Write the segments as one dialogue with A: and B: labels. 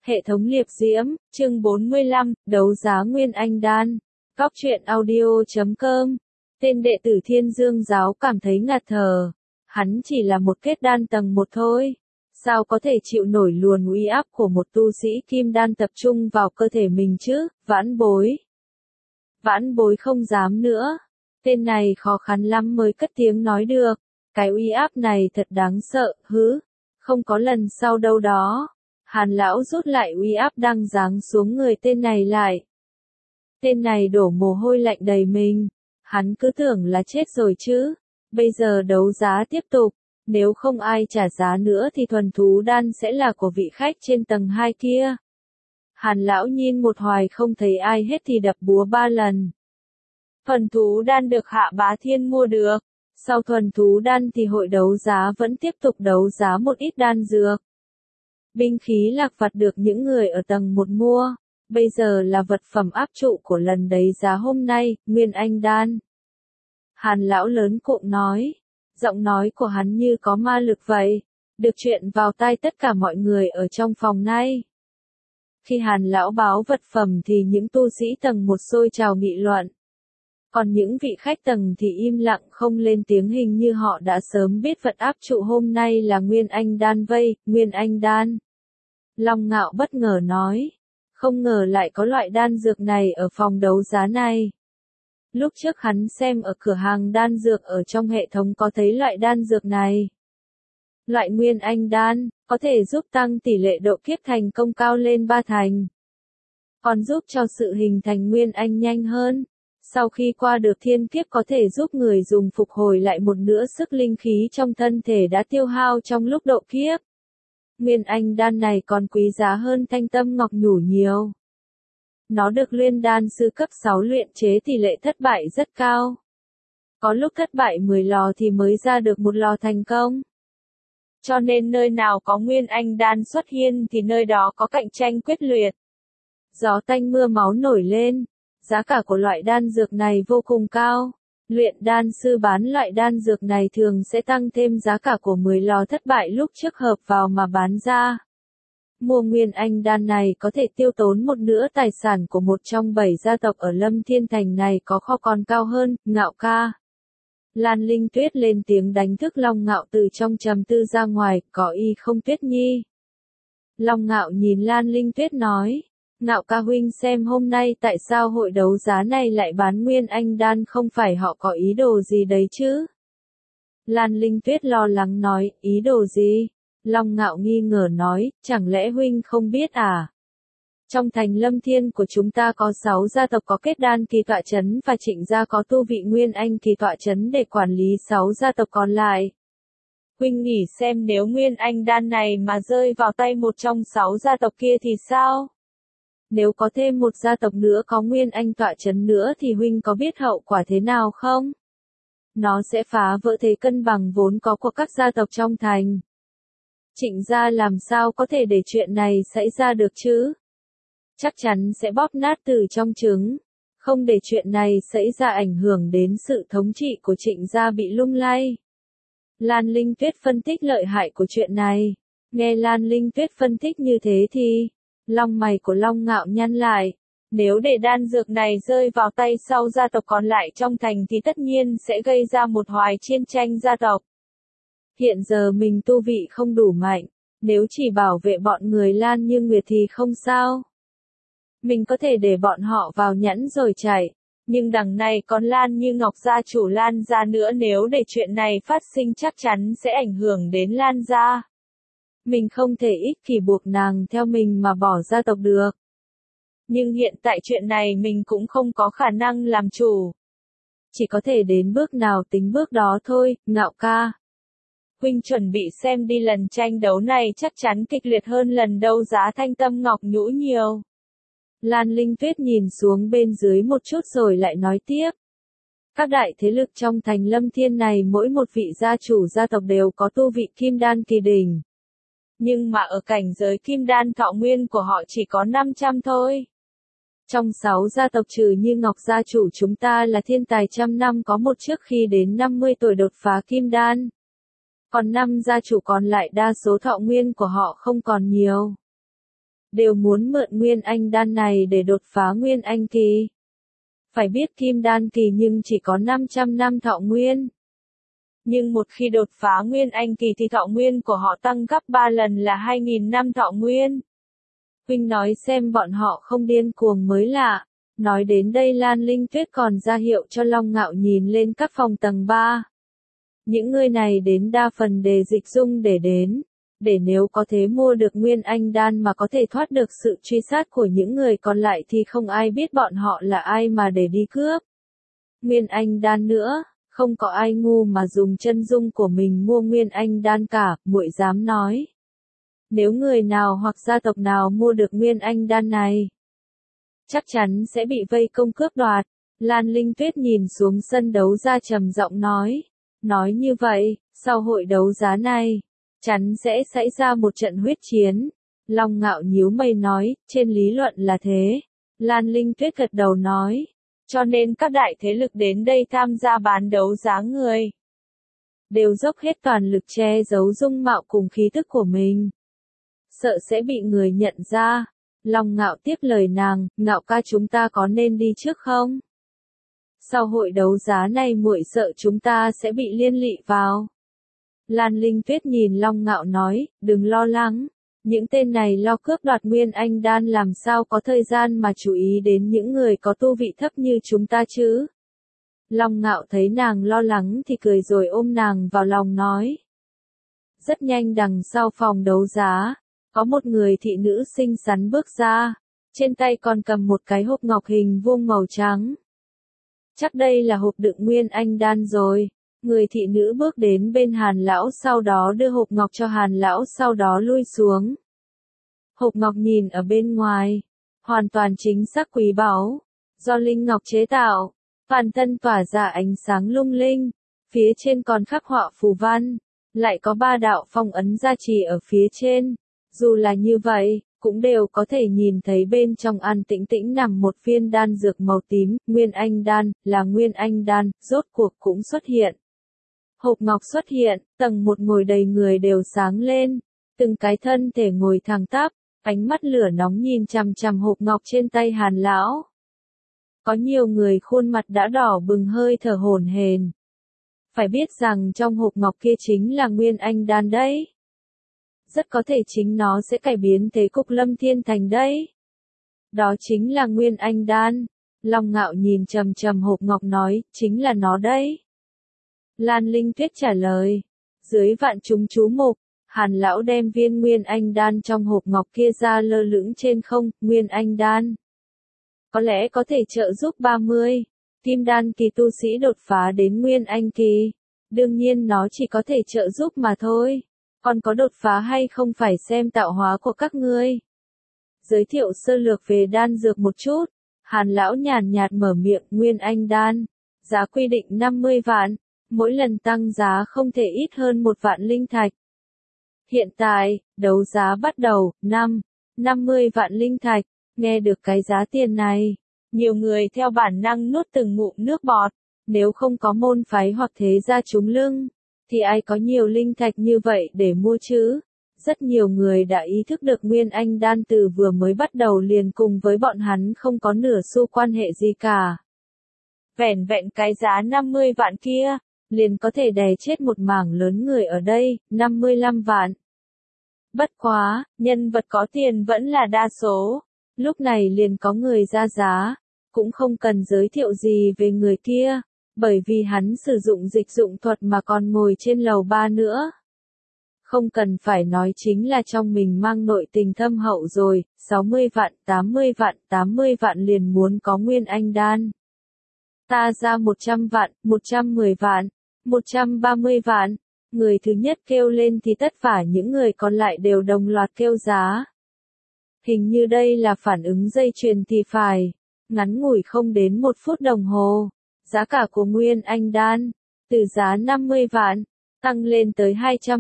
A: Hệ thống liệp diễm, chương 45, đấu giá Nguyên Anh Đan. Góc truyện audio.com. Tên đệ tử Thiên Dương giáo cảm thấy ngạt thở. Hắn chỉ là một kết đan tầng 1 thôi. Sao có thể chịu nổi luồn uy áp của một tu sĩ kim đan tập trung vào cơ thể mình chứ, Vãn Bối. Vãn Bối không dám nữa. Tên này khó khăn lắm mới cất tiếng nói được. Cái uy áp này thật đáng sợ, hứ. Không có lần sau đâu đó. Hàn lão rút lại uy áp đang giáng xuống người tên này lại. Tên này đổ mồ hôi lạnh đầy mình. Hắn cứ tưởng là chết rồi chứ. Bây giờ đấu giá tiếp tục. Nếu không ai trả giá nữa thì thuần thú đan sẽ là của vị khách trên tầng 2 kia. Hàn lão nhìn một hoài không thấy ai hết thì đập búa 3 lần. Thuần thú đan được Hạ Bá Thiên mua được. Sau thuần thú đan thì hội đấu giá vẫn tiếp tục đấu giá một ít đan dược. Binh khí lạc vặt được những người ở tầng 1 mua. Bây giờ là vật phẩm áp trụ của lần đấu giá hôm nay, Nguyên Anh Đan. Hàn lão lớn cộm nói. Giọng nói của hắn như có ma lực vậy. Được chuyện vào tai tất cả mọi người ở trong phòng này. Khi Hàn lão báo vật phẩm thì những tu sĩ tầng 1 sôi trào nghị luận. Còn những vị khách tầng thì im lặng không lên tiếng, hình như họ đã sớm biết vật áp trụ hôm nay là Nguyên Anh Đan vây, Nguyên Anh Đan. Long Ngạo bất ngờ nói. Không ngờ lại có loại đan dược này ở phòng đấu giá này. Lúc trước hắn xem ở cửa hàng đan dược ở trong hệ thống có thấy loại đan dược này. Loại Nguyên Anh Đan, có thể giúp tăng tỷ lệ độ kiếp thành công cao lên 3 thành. Còn giúp cho sự hình thành Nguyên Anh nhanh hơn. Sau khi qua được thiên kiếp có thể giúp người dùng phục hồi lại một nửa sức linh khí trong thân thể đã tiêu hao trong lúc độ kiếp. Nguyên Anh Đan này còn quý giá hơn Thanh Tâm Ngọc Nhũ nhiều. Nó được luyện đan sư cấp 6 luyện chế, tỷ lệ thất bại rất cao. Có lúc thất bại 10 lò thì mới ra được một lò thành công. Cho nên nơi nào có Nguyên Anh Đan xuất hiện thì nơi đó có cạnh tranh quyết liệt. Gió tanh mưa máu nổi lên. Giá cả của loại đan dược này vô cùng cao. Luyện đan sư bán loại đan dược này thường sẽ tăng thêm giá cả của 10 lò thất bại lúc trước hợp vào mà bán ra. Mua Nguyên Anh Đan này có thể tiêu tốn một nửa tài sản của một trong 7 gia tộc ở Lâm Thiên Thành này, có kho còn cao hơn. Ngạo ca. Lan Linh Tuyết lên tiếng đánh thức Long Ngạo từ trong trầm tư ra ngoài, có ý không Tuyết Nhi? Long Ngạo nhìn Lan Linh Tuyết nói. Ngạo ca huynh xem hôm nay tại sao hội đấu giá này lại bán Nguyên Anh Đan, không phải họ có ý đồ gì đấy chứ? Lan Linh Tuyết lo lắng nói, ý đồ gì? Long Ngạo nghi ngờ nói, chẳng lẽ huynh không biết à? Trong thành Lâm Thiên của chúng ta có 6 gia tộc có kết đan kỳ tọa chấn và Trịnh gia có tu vị Nguyên Anh kỳ tọa chấn để quản lý 6 gia tộc còn lại. Huynh nghĩ xem nếu Nguyên Anh Đan này mà rơi vào tay một trong 6 gia tộc kia thì sao? Nếu có thêm một gia tộc nữa có Nguyên Anh tọa chấn nữa thì huynh có biết hậu quả thế nào không? Nó sẽ phá vỡ thế cân bằng vốn có của các gia tộc trong thành. Trịnh gia làm sao có thể để chuyện này xảy ra được chứ? Chắc chắn sẽ bóp nát từ trong trứng. Không để chuyện này xảy ra ảnh hưởng đến sự thống trị của Trịnh gia bị lung lay. Lan Linh Tuyết phân tích lợi hại của chuyện này. Nghe Lan Linh Tuyết phân tích như thế thì lông mày của Long Ngạo nhăn lại. Nếu để đan dược này rơi vào tay sau gia tộc còn lại trong thành thì tất nhiên sẽ gây ra một hoài chiến tranh gia tộc. Hiện giờ mình tu vị không đủ mạnh, nếu chỉ bảo vệ bọn người Lan Như Nguyệt thì không sao. Mình có thể để bọn họ vào nhẫn rồi chạy, nhưng đằng này còn Lan Như Ngọc gia chủ Lan gia nữa, nếu để chuyện này phát sinh chắc chắn sẽ ảnh hưởng đến Lan gia. Mình không thể ích kỷ buộc nàng theo mình mà bỏ gia tộc được. Nhưng hiện tại chuyện này mình cũng không có khả năng làm chủ. Chỉ có thể đến bước nào tính bước đó thôi, Ngạo ca. Huynh chuẩn bị xem đi, lần tranh đấu này chắc chắn kịch liệt hơn lần đấu giá Thanh Tâm Ngọc Nhũ nhiều. Lan Linh Tuyết nhìn xuống bên dưới một chút rồi lại nói tiếp. Các đại thế lực trong thành Lâm Thiên này mỗi một vị gia chủ gia tộc đều có tu vị kim đan kỳ đỉnh. Nhưng mà ở cảnh giới kim đan thọ nguyên của họ chỉ có 500 thôi. Trong 6 gia tộc trừ Như Ngọc gia chủ chúng ta là thiên tài trăm năm có một trước khi đến 50 tuổi đột phá kim đan. Còn 5 gia chủ còn lại đa số thọ nguyên của họ không còn nhiều. đều muốn mượn Nguyên Anh đan này để đột phá Nguyên Anh kỳ. Phải biết Kim Đan kỳ nhưng chỉ có 500 năm thọ nguyên. Nhưng một khi đột phá Nguyên Anh kỳ thì thọ nguyên của họ tăng gấp 3 lần là 2.000 năm thọ nguyên. Huynh nói xem bọn họ không điên cuồng mới lạ. Nói đến đây Lan Linh Tuyết còn ra hiệu cho Long Ngạo nhìn lên các phòng tầng 3. Những người này đến đa phần đề dịch dung để đến. Để nếu có thể mua được Nguyên Anh đan mà có thể thoát được sự truy sát của những người còn lại thì không ai biết bọn họ là ai mà để đi cướp. Nguyên Anh đan nữa, không có ai ngu mà dùng chân dung của mình mua Nguyên Anh đan cả, muội dám nói. Nếu người nào hoặc gia tộc nào mua được Nguyên Anh đan này, chắc chắn sẽ bị vây công cướp đoạt. Lan Linh Tuyết nhìn xuống sân đấu giá trầm giọng nói. Nói như vậy, sau hội đấu giá này, chắn sẽ xảy ra một trận huyết chiến. Long Ngạo nhíu mày nói, trên lý luận là thế. Lan Linh Tuyết gật đầu nói. Cho nên các đại thế lực đến đây tham gia bán đấu giá người. Đều dốc hết toàn lực che giấu dung mạo cùng khí tức của mình. Sợ sẽ bị người nhận ra. Long Ngạo tiếp lời nàng, Ngạo ca chúng ta có nên đi trước không? Sau hội đấu giá này muội sợ chúng ta sẽ bị liên lụy vào. Lan Linh Tuyết nhìn Long Ngạo nói, đừng lo lắng. Những tên này lo cướp đoạt Nguyên Anh đan làm sao có thời gian mà chú ý đến những người có tu vị thấp như chúng ta chứ. Long Ngạo thấy nàng lo lắng thì cười rồi ôm nàng vào lòng nói. Rất nhanh đằng sau phòng đấu giá, có một người thị nữ xinh xắn bước ra, trên tay còn cầm một cái hộp ngọc hình vuông màu trắng. Chắc đây là hộp đựng Nguyên Anh đan rồi. Người thị nữ bước đến bên Hàn lão sau đó đưa hộp ngọc cho Hàn lão sau đó lui xuống. Hộp ngọc nhìn ở bên ngoài, hoàn toàn chính xác quý báu, do linh ngọc chế tạo, toàn thân tỏa ra ánh sáng lung linh, phía trên còn khắc họa phù văn, lại có 3 đạo phong ấn gia trì ở phía trên. Dù là như vậy, cũng đều có thể nhìn thấy bên trong an tĩnh tĩnh nằm một viên đan dược màu tím, Nguyên Anh đan, là Nguyên Anh đan, rốt cuộc cũng xuất hiện. Hộp ngọc xuất hiện, tầng 1 ngồi đầy người đều sáng lên, từng cái thân thể ngồi thẳng tắp, ánh mắt lửa nóng nhìn chằm chằm hộp ngọc trên tay Hàn lão. Có nhiều người khuôn mặt đã đỏ bừng hơi thở hổn hển. Phải biết rằng trong hộp ngọc kia chính là Nguyên Anh đan đấy. Rất có thể chính nó sẽ cải biến thế cục Lâm Thiên Thành đấy. Đó chính là Nguyên Anh đan. Long Ngạo nhìn chằm chằm hộp ngọc nói, chính là nó đấy. Lan Linh Tuyết trả lời. Dưới vạn chúng chú mục, Hàn lão đem viên Nguyên Anh đan trong hộp ngọc kia ra lơ lửng trên không, Nguyên Anh đan. Có lẽ có thể trợ giúp 30 Kim Đan kỳ tu sĩ đột phá đến Nguyên Anh kỳ. Đương nhiên nó chỉ có thể trợ giúp mà thôi. Còn có đột phá hay không phải xem tạo hóa của các ngươi. Giới thiệu sơ lược về đan dược một chút. Hàn lão nhàn nhạt mở miệng, Nguyên Anh đan. Giá quy định 50 vạn. Mỗi lần tăng giá không thể ít hơn 1 vạn linh thạch. Hiện tại, đấu giá bắt đầu, 50 vạn linh thạch. Nghe được cái giá tiền này, nhiều người theo bản năng nuốt từng ngụm nước bọt. Nếu không có môn phái hoặc thế gia trúng lưng, thì ai có nhiều linh thạch như vậy để mua chứ? Rất nhiều người đã ý thức được Nguyên Anh đan từ vừa mới bắt đầu liền cùng với bọn hắn không có nửa xu quan hệ gì cả. Vẻn vẹn cái giá 50 vạn kia, liền có thể đè chết một mảng lớn người ở đây, 55 vạn. Bất quá, nhân vật có tiền vẫn là đa số. Lúc này liền có người ra giá, cũng không cần giới thiệu gì về người kia, bởi vì hắn sử dụng dịch dụng thuật mà còn ngồi trên lầu 3 nữa. Không cần phải nói chính là trong mình mang nội tình thâm hậu rồi, 60 vạn, 80 vạn liền muốn có Nguyên Anh đan. Ta ra 100 vạn, 110 vạn, 130 vạn, người thứ nhất kêu lên thì tất cả những người còn lại đều đồng loạt kêu giá. Hình như đây là phản ứng dây chuyền thì phải. Ngắn ngủi không đến 1 phút đồng hồ, giá cả của Nguyên Anh đan, từ giá 50 vạn, tăng lên tới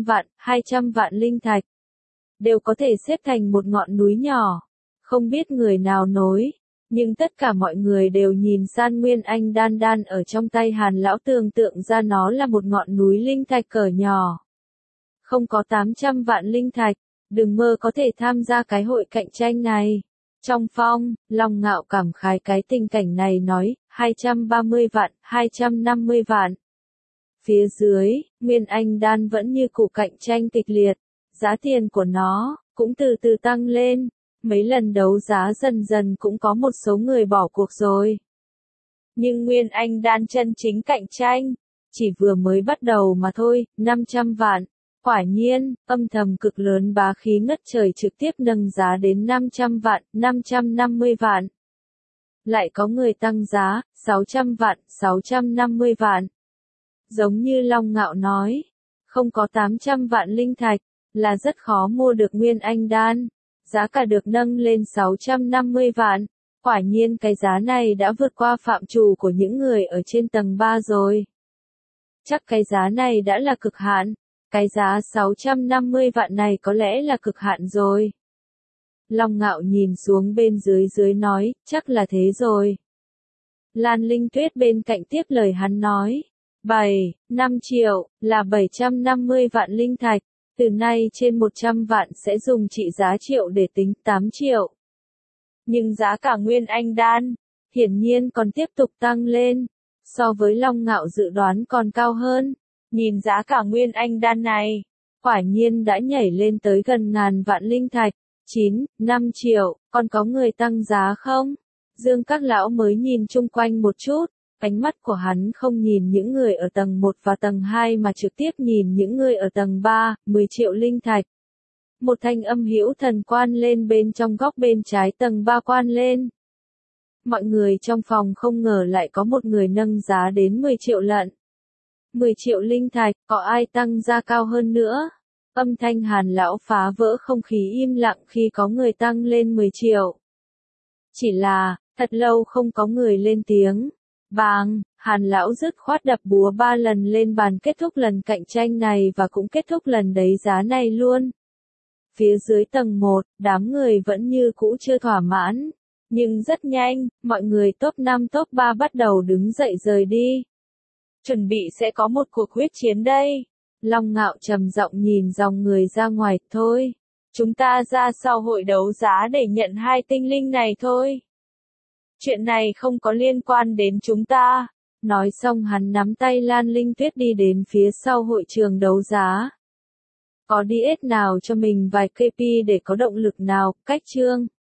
A: 200 vạn linh thạch. Đều có thể xếp thành một ngọn núi nhỏ. Không biết người nào nối, nhưng tất cả mọi người đều nhìn san Nguyên Anh đan ở trong tay Hàn lão tưởng tượng ra nó là một ngọn núi linh thạch cỡ nhỏ. Không có 800 vạn linh thạch, đừng mơ có thể tham gia cái hội cạnh tranh này. Trong phòng, Long Ngạo cảm khái cái tình cảnh này nói, 230 vạn, 250 vạn. Phía dưới, Nguyên Anh đan vẫn như cũ cạnh tranh kịch liệt, giá tiền của nó cũng từ từ tăng lên, mấy lần đấu giá dần dần cũng có một số người bỏ cuộc rồi. Nhưng Nguyên Anh đan chân chính cạnh tranh, chỉ vừa mới bắt đầu mà thôi, 500 vạn. Quả nhiên, âm thầm cực lớn bá khí ngất trời trực tiếp nâng giá đến 500 vạn, 550 vạn. Lại có người tăng giá, 600 vạn, 650 vạn. Giống như Long Ngạo nói, không có 800 vạn linh thạch, là rất khó mua được Nguyên Anh đan. Giá cả được nâng lên 650 vạn. Quả nhiên cái giá này đã vượt qua phạm trù của những người ở trên tầng 3 rồi. Chắc cái giá này đã là cực hạn. Cái giá 650 vạn này có lẽ là cực hạn rồi. Long Ngạo nhìn xuống bên dưới nói, chắc là thế rồi. Lan Linh Tuyết bên cạnh tiếp lời hắn nói, 5 triệu, là 750 vạn linh thạch, từ nay trên 100 vạn sẽ dùng trị giá triệu để tính 8 triệu. Nhưng giá cả Nguyên Anh đan, hiển nhiên còn tiếp tục tăng lên, so với Long Ngạo dự đoán còn cao hơn. Nhìn giá cả Nguyên Anh đan này, quả nhiên đã nhảy lên tới gần ngàn vạn linh thạch, 5 triệu, còn có người tăng giá không? Dương các lão mới nhìn chung quanh một chút, ánh mắt của hắn không nhìn những người ở tầng 1 và tầng 2 mà trực tiếp nhìn những người ở tầng 3, 10 triệu linh thạch. Một thanh âm hữu thần quan lên bên trong góc bên trái tầng 3 quan lên. Mọi người trong phòng không ngờ lại có một người nâng giá đến 10 triệu lận. 10 triệu linh thạch, có ai tăng giá cao hơn nữa? Âm thanh Hàn lão phá vỡ không khí im lặng khi có người tăng lên 10 triệu. Chỉ là, thật lâu không có người lên tiếng. Bang, Hàn lão dứt khoát đập búa 3 lần lên bàn kết thúc lần cạnh tranh này và cũng kết thúc lần đấy giá này luôn. Phía dưới tầng 1, đám người vẫn như cũ chưa thỏa mãn. Nhưng rất nhanh, mọi người top 5 top 3 bắt đầu đứng dậy rời đi. Chuẩn bị sẽ có một cuộc huyết chiến đây. Long Ngạo trầm giọng nhìn dòng người ra ngoài, thôi. Chúng ta ra sau hội đấu giá để nhận 2 tinh linh này thôi. Chuyện này không có liên quan đến chúng ta. Nói xong hắn nắm tay Lan Linh Tuyết đi đến phía sau hội trường đấu giá. Có DS nào cho mình vài KP để có động lực nào, cách chương.